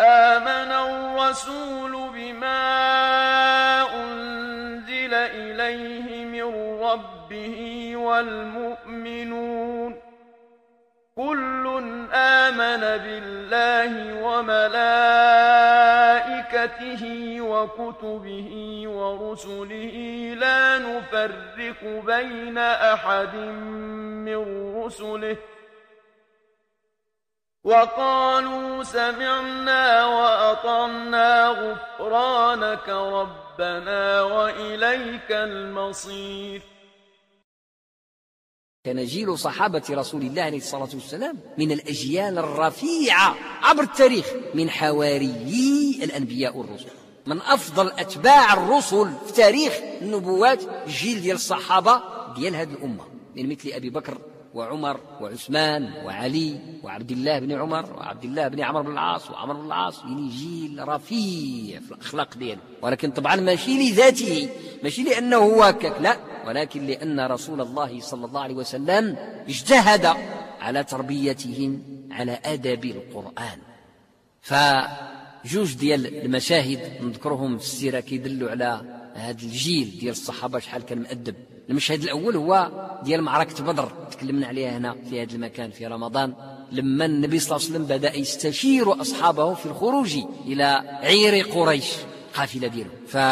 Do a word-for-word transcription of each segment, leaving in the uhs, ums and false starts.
آمن الرسول بما أنزل إليه من ربه والمؤمنون كل آمن بالله وملائكته وكتبه ورسله لا نفرق بين أحد من رسله وقالوا سمعنا وأطعنا غفرانك ربنا وإليك المصير. كان جيل صحابة رسول الله عليه الصلاة والسلام من الأجيال الرفيعة عبر التاريخ، من حواريي الأنبياء والرسل، من أفضل أتباع الرسل في تاريخ النبوات الجيل ديال الصحابة ديال هذه الأمة، من مثل أبي بكر وعمر وعثمان وعلي وعبد الله بن عمر وعبد الله بن عمرو بن العاص وعمر بن العاص، يعني جيل رفيع في الأخلاق دياله، ولكن طبعا ماشي لذاته، ماشي لأنه هو هكاك، لا، ولكن لأن رسول الله صلى الله عليه وسلم اجتهد على تربيتهم على أدب القرآن. فجوج ديال المشاهد نذكرهم في السيرة كيدلوا على هذا الجيل ديال الصحابة شحال كان مؤدب. المشهد الأول هو ديال معركة بدر، تكلمنا عليها هنا في هذا المكان في رمضان، لما النبي صلى الله عليه وسلم بدأ يستشير أصحابه في الخروج إلى عير قريش قافلة دياله،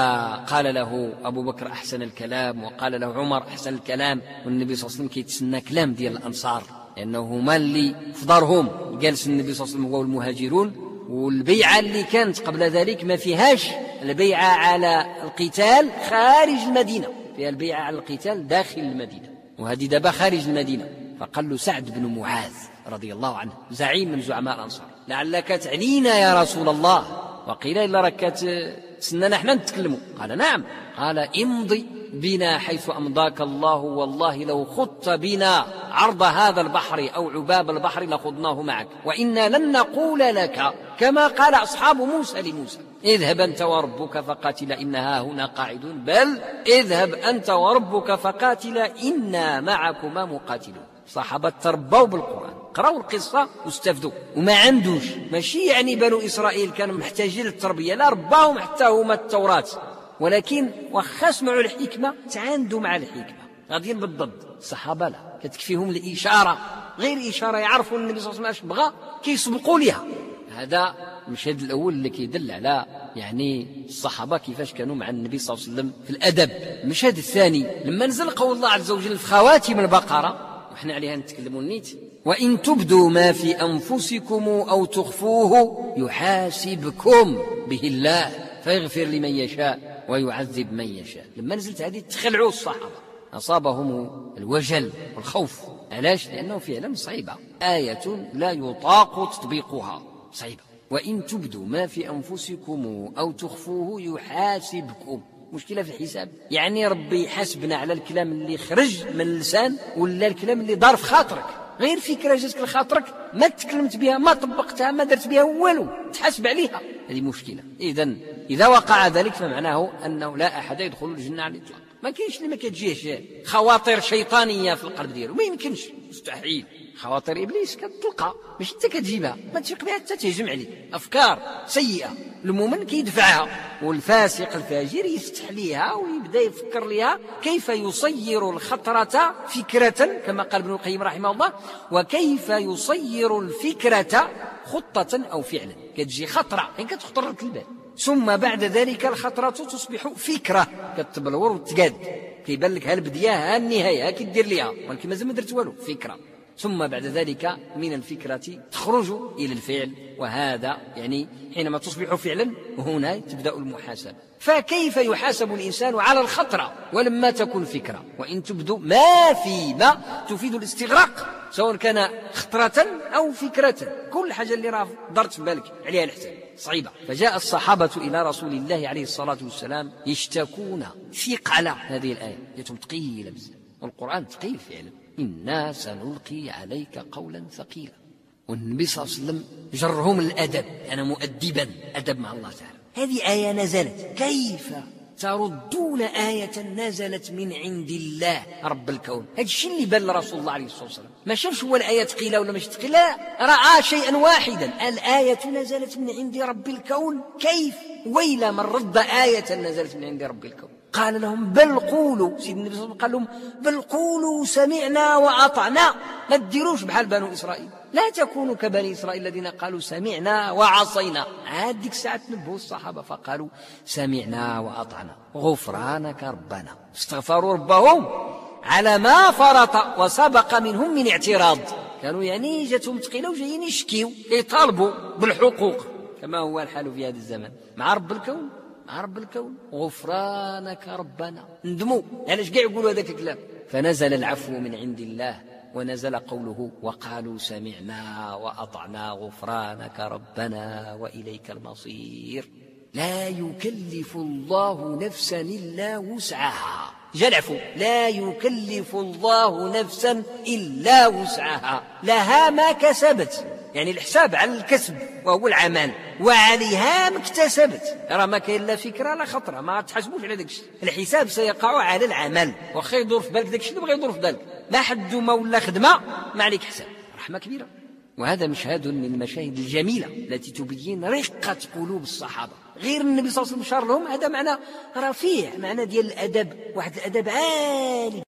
فقال له أبو بكر أحسن الكلام، وقال له عمر أحسن الكلام، والنبي صلى الله عليه وسلم كيتسنى كلام ديال الأنصار لأنه هما اللي في دارهم جالس النبي صلى الله عليه وسلم هو والمهاجرون، والبيعة اللي كانت قبل ذلك ما فيهاش البيعة على القتال خارج المدينة، فيها البيعة على القتال داخل المدينة، وهذه دابا خارج المدينة. فقال له سعد بن معاذ رضي الله عنه زعيم من زعماء الأنصار لعلك تعنينا يا رسول الله، وقيل إلا راك سننا احنا نتكلموا، قال نعم، قال امضي بنا حيث أمضاك الله، والله لو خضت بنا عرض هذا البحر أو عباب البحر لخضناه معك، وإنا لن نقول لك كما قال أصحاب موسى لموسى اذهب أنت وربك فقاتل إنها هنا قاعدون، بل اذهب أنت وربك فقاتل إنا معكما مقاتلون. صحابة تربوا بالقرآن، قرأوا القصة واستفدوا، وما عندوش ماشي يعني بنو إسرائيل كانوا محتاجين للتربية، لا، رباهم حتى هما التوراة، ولكن وخا سمعوا الحكمة تعاندوا مع الحكمة، غاديين بالضد. الصحابة لا، كتكفيهم الإشارة، غير إشارة يعرفوا النبي صلى الله عليه وسلم اش بغى كيسبقوا ليها. هذا المشهد الأول اللي كيدل على يعني الصحابة كيفاش كانوا مع النبي صلى الله عليه وسلم في الأدب. المشهد الثاني لما نزل قول الله عز وجل في خواتم البقرة، وإحنا عليها نتكلموا النيت، وإن تبدوا ما في أنفسكم أو تخفوه يحاسبكم به الله فيغفر لمن يشاء ويعذب من يشاء. لما نزلت هذه تخلعوا الصحابة، أصابهم الوجل والخوف. علاش؟ لأنه فعلا صعيبة، آية لا يطاق تطبيقها، صعيبة. وإن تبدوا ما في أنفسكم أو تخفوه يحاسبكم، مشكلة في الحساب، يعني ربي يحاسبنا على الكلام اللي خرج من اللسان ولا الكلام اللي دار في خاطرك، غير فكرة جاتك لخاطرك ما تكلمت بها ما طبقتها ما درت بها والو، تحاسب عليها، هذه مشكلة. إذن إذا وقع ذلك فمعناه أنه لا أحد يدخل الجنة على الإطلاق، ما كاينش اللي ما كتجيهش خواطر شيطانية في القلب ديالو، ما يمكنش، مستحيل. خواطر إبليس كتلقى مش أنت كتجيبها، ما تفيق بها حتى تهجم عليك، أفكار سيئة المؤمن كيدفعها، والفاسق الفاجر يفتح ليها ويبدأ يفكر لها كيف يصير الخطرة فكرة كما قال ابن القيم رحمه الله، وكيف يصير الفكرة خطة أو فعلا. كتجي خطرة يعني كتخطر لك البال، ثم بعد ذلك الخطرة تصبح فكرة كتبلور وتقاد، كيبان لك ها البداية ها النهاية ها كدير ليها، ولكن مازال ما درت والو، فكرة. ثم بعد ذلك من الفكرة تخرج إلى الفعل، وهذا يعني حينما تصبح فعلا هنا تبدأ المحاسبة. فكيف يحاسب الإنسان على الخطرة ولما تكون فكرة؟ وإن تبدو ما فيما تفيد الاستغراق، سواء كان خطرة أو فكرة، كل حاجة اللي راه دارت في بالك عليها الحساب، صعيبة. فجاء الصحابة إلى رسول الله عليه الصلاة والسلام يشتكون ثقل هذه الآية، جاتهم ثقيلة بزاف، والقرآن ثقيل فعلا، إنا سنلقي عليك قولا ثقيلا. والنبي صلى الله عليه وسلم جرهم الأدب، أنا مؤدبا، أدب مع الله تعالى. هذه آية نزلت كيف تردون آية نزلت من عند الله رب الكون. هذا الشيء اللي بان لرسول الله عليه الصلاة والسلام، ما شافش هو الآية ثقيلة ولا مش ثقيلة، رأى شيئا واحدا، الآية نزلت من عند رب الكون. كيف؟ ويل من رد آية نزلت من عند رب الكون. قال لهم بل قولوا، سيدنا النبي صلى الله عليه وسلم قال لهم بل قولوا سمعنا وأطعنا، ما تديروش بحال بنو إسرائيل، لا تكونوا كبني إسرائيل الذين قالوا سمعنا وعصينا. عاد ديك الساعة تنبهوا الصحابة فقالوا سمعنا وأطعنا غفرانك ربنا، استغفروا ربهم على ما فرط وسبق منهم من اعتراض. كانوا يعني جاتهم ثقيلة وجايين يشكيوا يطالبوا بالحقوق، كما هو الحال في هذا الزمان مع رب الكون. مع رب الكون غفرانك ربنا، ندموا علاش كاع يقولوا هذاك الكلام. فنزل العفو من عند الله، ونزل قوله وقالوا سمعنا وأطعنا غفرانك ربنا وإليك المصير. لا يكلف الله نفسا إلا وسعها، جاء العفو، لا يكلف الله نفسا إلا وسعها، لها ما كسبت، يعني الحساب على الكسب وهو العمل، وعليها ما اكتسبت. راه ما كاين لا فكره لا خطره، ما تحسبوش على داك الشيء، الحساب سيقع على العمل، واخا يدور في بالك داك الشيء اللي بغى يدور في بالك، لا حد ما ولا خدمه ما عليك حساب، رحمه كبيره. وهذا مشهد من المشاهد الجميله التي تبين رقه قلوب الصحابه. غير النبي صلى الله عليه وسلم شار لهم، هذا معنى رفيع، معنى ديال الادب، واحد الادب عالي.